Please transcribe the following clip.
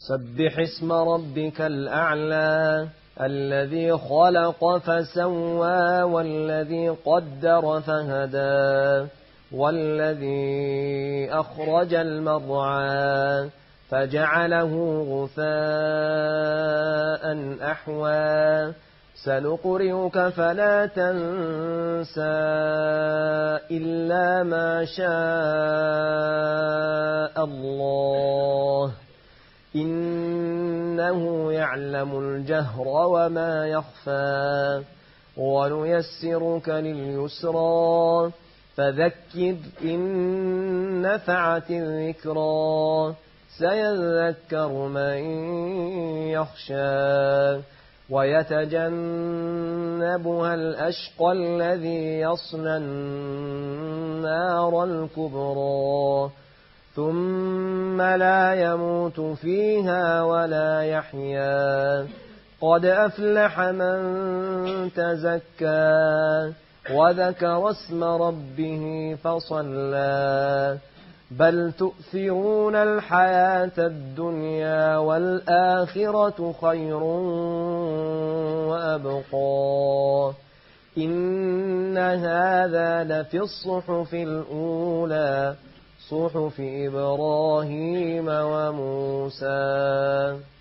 سبح اسم ربك الأعلى الذي خلق فسوى والذي قدر فهدى والذي أخرج المرعى فجعله غثاء أحوى سنقرئك فلا تنسى إلا ما شاء الله إنه يعلم الجهر وما يخفى ونيسرك لليسرى فذكر إن نفعت الذكرى سيذكر من يخشى ويتجنبها الأشقى الذي يصلى النار الكبرى ثم لا يموت فيها ولا يحيا قد أفلح من تزكى وذكر اسم ربه فصلى بل تؤثرون الحياة الدنيا والآخرة خير وأبقى إن هذا لفي الصحف الأولى صحف إبراهيم وموسى.